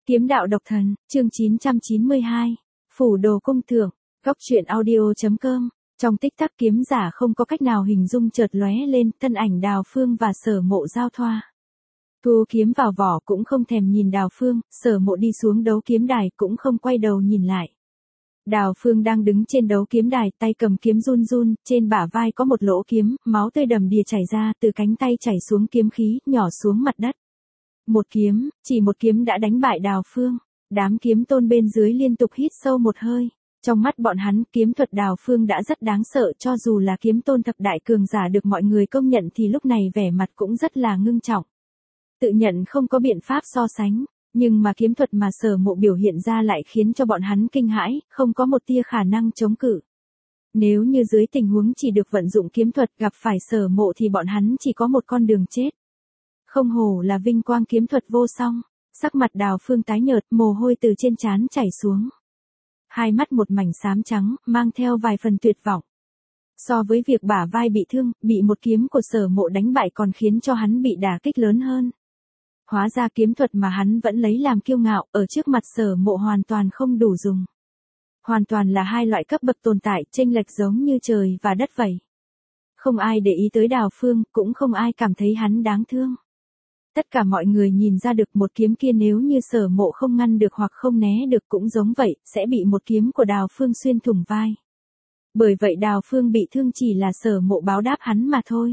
Kiếm đạo độc thần, chương 992. Phủ đồ cung thượng, góc truyện audio.com. Trong tích tắc kiếm giả không có cách nào hình dung chợt lóe lên, thân ảnh Đào Phương và Sở Mộ giao thoa. Thu kiếm vào vỏ cũng không thèm nhìn Đào Phương, Sở Mộ đi xuống đấu kiếm đài cũng không quay đầu nhìn lại. Đào Phương đang đứng trên đấu kiếm đài, tay cầm kiếm run run, trên bả vai có một lỗ kiếm, máu tươi đầm đìa chảy ra, từ cánh tay chảy xuống kiếm khí, nhỏ xuống mặt đất. Một kiếm, chỉ một kiếm đã đánh bại Đào Phương. Đám kiếm tôn bên dưới liên tục hít sâu một hơi. Trong mắt bọn hắn, kiếm thuật Đào Phương đã rất đáng sợ, cho dù là kiếm tôn thập đại cường giả được mọi người công nhận thì lúc này vẻ mặt cũng rất là ngưng trọng. Tự nhận không có biện pháp so sánh, nhưng mà kiếm thuật mà Sở Mộ biểu hiện ra lại khiến cho bọn hắn kinh hãi, không có một tia khả năng chống cự. Nếu như dưới tình huống chỉ được vận dụng kiếm thuật gặp phải Sở Mộ thì bọn hắn chỉ có một con đường chết. Không hổ là vinh quang kiếm thuật vô song, sắc mặt Đào Phương tái nhợt, mồ hôi từ trên trán chảy xuống. Hai mắt một mảnh xám trắng, mang theo vài phần tuyệt vọng. So với việc bả vai bị thương, bị một kiếm của Sở Mộ đánh bại còn khiến cho hắn bị đả kích lớn hơn. Hóa ra kiếm thuật mà hắn vẫn lấy làm kiêu ngạo, ở trước mặt Sở Mộ hoàn toàn không đủ dùng. Hoàn toàn là hai loại cấp bậc tồn tại, chênh lệch giống như trời và đất vậy. Không ai để ý tới Đào Phương, cũng không ai cảm thấy hắn đáng thương. Tất cả mọi người nhìn ra được một kiếm kia nếu như Sở Mộ không ngăn được hoặc không né được cũng giống vậy, sẽ bị một kiếm của Đào Phương xuyên thủng vai. Bởi vậy Đào Phương bị thương chỉ là Sở Mộ báo đáp hắn mà thôi.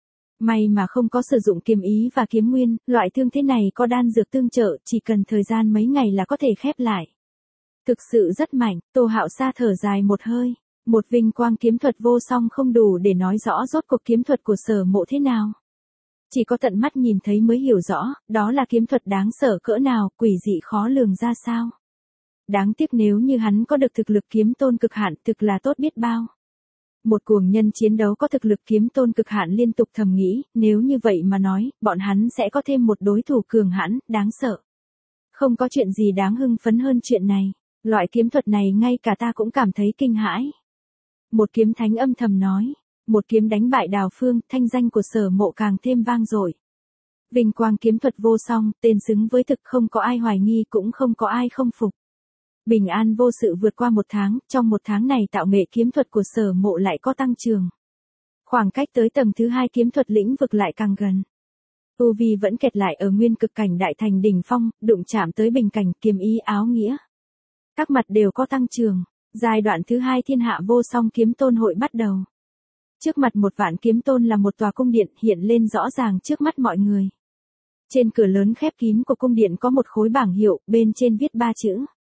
May mà không có sử dụng kiếm ý và kiếm nguyên, loại thương thế này có đan dược tương trợ, chỉ cần thời gian mấy ngày là có thể khép lại. Thực sự rất mạnh, Tô Hạo Sa thở dài một hơi. Một vinh quang kiếm thuật vô song không đủ để nói rõ rốt cuộc kiếm thuật của Sở Mộ thế nào. Chỉ có tận mắt nhìn thấy mới hiểu rõ, đó là kiếm thuật đáng sợ cỡ nào, quỷ dị khó lường ra sao. Đáng tiếc nếu như hắn có được thực lực kiếm tôn cực hạn, thực là tốt biết bao. Một cuồng nhân chiến đấu có thực lực kiếm tôn cực hạn liên tục thầm nghĩ, nếu như vậy mà nói, bọn hắn sẽ có thêm một đối thủ cường hãn, đáng sợ. Không có chuyện gì đáng hưng phấn hơn chuyện này, loại kiếm thuật này ngay cả ta cũng cảm thấy kinh hãi. Một kiếm thánh âm thầm nói. Một kiếm đánh bại Đào Phương, thanh danh của Sở Mộ càng thêm vang dội. Vinh quang kiếm thuật vô song, tên xứng với thực, không có ai hoài nghi cũng không có ai không phục. Bình an vô sự vượt qua một tháng, trong một tháng này tạo nghệ kiếm thuật của Sở Mộ lại có tăng trưởng. Khoảng cách tới tầng thứ 2 kiếm thuật lĩnh vực lại càng gần. Tu vi vẫn kẹt lại ở nguyên cực cảnh đại thành đỉnh phong, đụng chạm tới bình cảnh kiếm ý áo nghĩa. Các mặt đều có tăng trưởng, giai đoạn thứ 2 thiên hạ vô song kiếm tôn hội bắt đầu. Trước mặt một vạn kiếm tôn là một tòa cung điện hiện lên rõ ràng trước mắt mọi người. Trên cửa lớn khép kín của cung điện có một khối bảng hiệu, bên trên viết 3 chữ.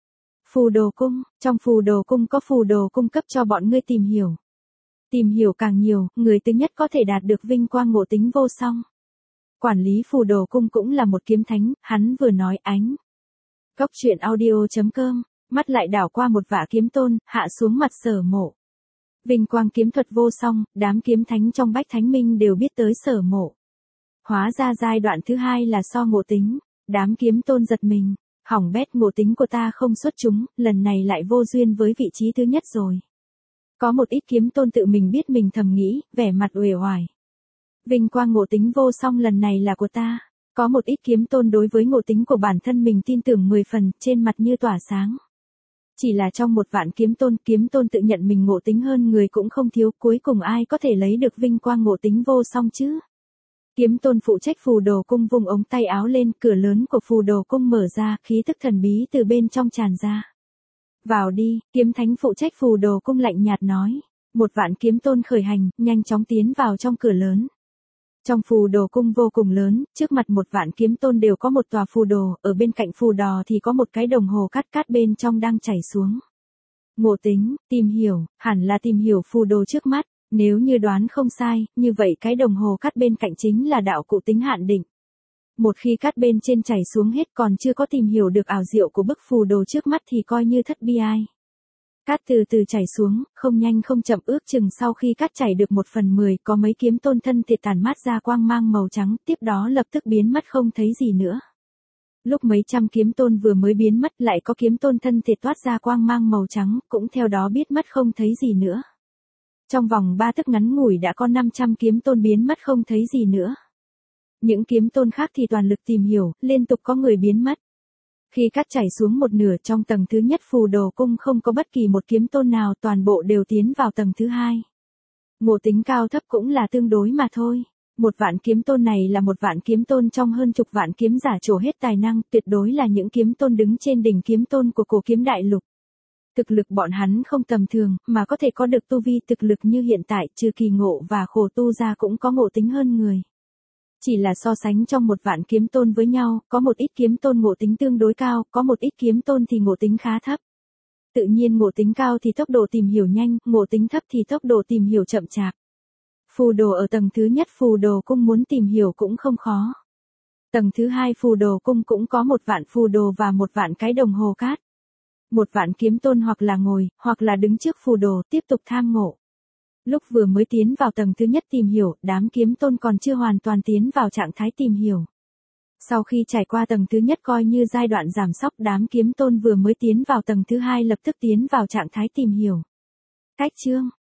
Phù đồ cung, trong phù đồ cung có phù đồ cung cấp cho bọn ngươi tìm hiểu. Tìm hiểu càng nhiều, người thứ nhất có thể đạt được vinh quang ngộ tính vô song. Quản lý phù đồ cung cũng là một kiếm thánh, hắn vừa nói ánh. Góc truyện audio.com, mắt lại đảo qua một vả kiếm tôn, hạ xuống mặt Sở Mộ. Vinh quang kiếm thuật vô song, đám kiếm thánh trong Bách Thánh Minh đều biết tới Sở Mộ. Hóa ra giai đoạn thứ 2 là so ngộ tính, đám kiếm tôn giật mình, hỏng bét ngộ tính của ta không xuất chúng, lần này lại vô duyên với vị trí thứ nhất rồi. Có một ít kiếm tôn tự mình biết mình thầm nghĩ, vẻ mặt uể oải. Vinh quang ngộ tính vô song lần này là của ta. Có một ít kiếm tôn đối với ngộ tính của bản thân mình tin tưởng 10 phần, trên mặt như tỏa sáng. Chỉ là trong một vạn kiếm tôn tự nhận mình ngộ tính hơn người cũng không thiếu, cuối cùng ai có thể lấy được vinh quang ngộ tính vô song chứ. Kiếm tôn phụ trách phù đồ cung vung ống tay áo lên, cửa lớn của phù đồ cung mở ra, khí tức thần bí từ bên trong tràn ra. Vào đi, kiếm thánh phụ trách phù đồ cung lạnh nhạt nói. Một vạn kiếm tôn khởi hành, nhanh chóng tiến vào trong cửa lớn. Trong phù đồ cung vô cùng lớn, trước mặt một vạn kiếm tôn đều có một tòa phù đồ, ở bên cạnh phù đò thì có một cái đồng hồ cát bên trong đang chảy xuống. Ngộ tính, tìm hiểu, hẳn là tìm hiểu phù đồ trước mắt, nếu như đoán không sai, như vậy cái đồng hồ cát bên cạnh chính là đạo cụ tính hạn định. Một khi cát bên trên chảy xuống hết còn chưa có tìm hiểu được ảo diệu của bức phù đồ trước mắt thì coi như thất bi ai. Cát từ từ chảy xuống, không nhanh không chậm, ước chừng sau khi cát chảy được 1/10 có mấy kiếm tôn thân thể tản mát ra quang mang màu trắng, tiếp đó lập tức biến mất không thấy gì nữa. Lúc mấy trăm kiếm tôn vừa mới biến mất lại có kiếm tôn thân thể toát ra quang mang màu trắng, cũng theo đó biến mất không thấy gì nữa. Trong vòng 3 tức ngắn ngủi đã có 500 kiếm tôn biến mất không thấy gì nữa. Những kiếm tôn khác thì toàn lực tìm hiểu, liên tục có người biến mất. Khi cắt chảy xuống một nửa trong tầng thứ nhất phù đồ cung không có bất kỳ một kiếm tôn nào, toàn bộ đều tiến vào tầng thứ hai. Ngộ tính cao thấp cũng là tương đối mà thôi. Một vạn kiếm tôn này là một vạn kiếm tôn trong hơn chục vạn kiếm giả trổ hết tài năng, tuyệt đối là những kiếm tôn đứng trên đỉnh kiếm tôn của cổ kiếm đại lục. Thực lực bọn hắn không tầm thường, mà có thể có được tu vi thực lực như hiện tại, trừ Kỳ Ngộ và Khổ Tu ra cũng có ngộ tính hơn người. Chỉ là so sánh trong một vạn kiếm tôn với nhau, có một ít kiếm tôn ngộ tính tương đối cao, có một ít kiếm tôn thì ngộ tính khá thấp. Tự nhiên ngộ tính cao thì tốc độ tìm hiểu nhanh, ngộ tính thấp thì tốc độ tìm hiểu chậm chạp. Phù đồ ở tầng thứ nhất phù đồ cung muốn tìm hiểu cũng không khó. Tầng thứ hai phù đồ cung cũng có một vạn phù đồ và một vạn cái đồng hồ cát. Một vạn kiếm tôn hoặc là ngồi, hoặc là đứng trước phù đồ tiếp tục tham ngộ. Lúc vừa mới tiến vào tầng thứ nhất tìm hiểu, đám kiếm tôn còn chưa hoàn toàn tiến vào trạng thái tìm hiểu. Sau khi trải qua tầng thứ nhất coi như giai đoạn giảm sóc, đám kiếm tôn vừa mới tiến vào tầng thứ hai lập tức tiến vào trạng thái tìm hiểu. Cách chương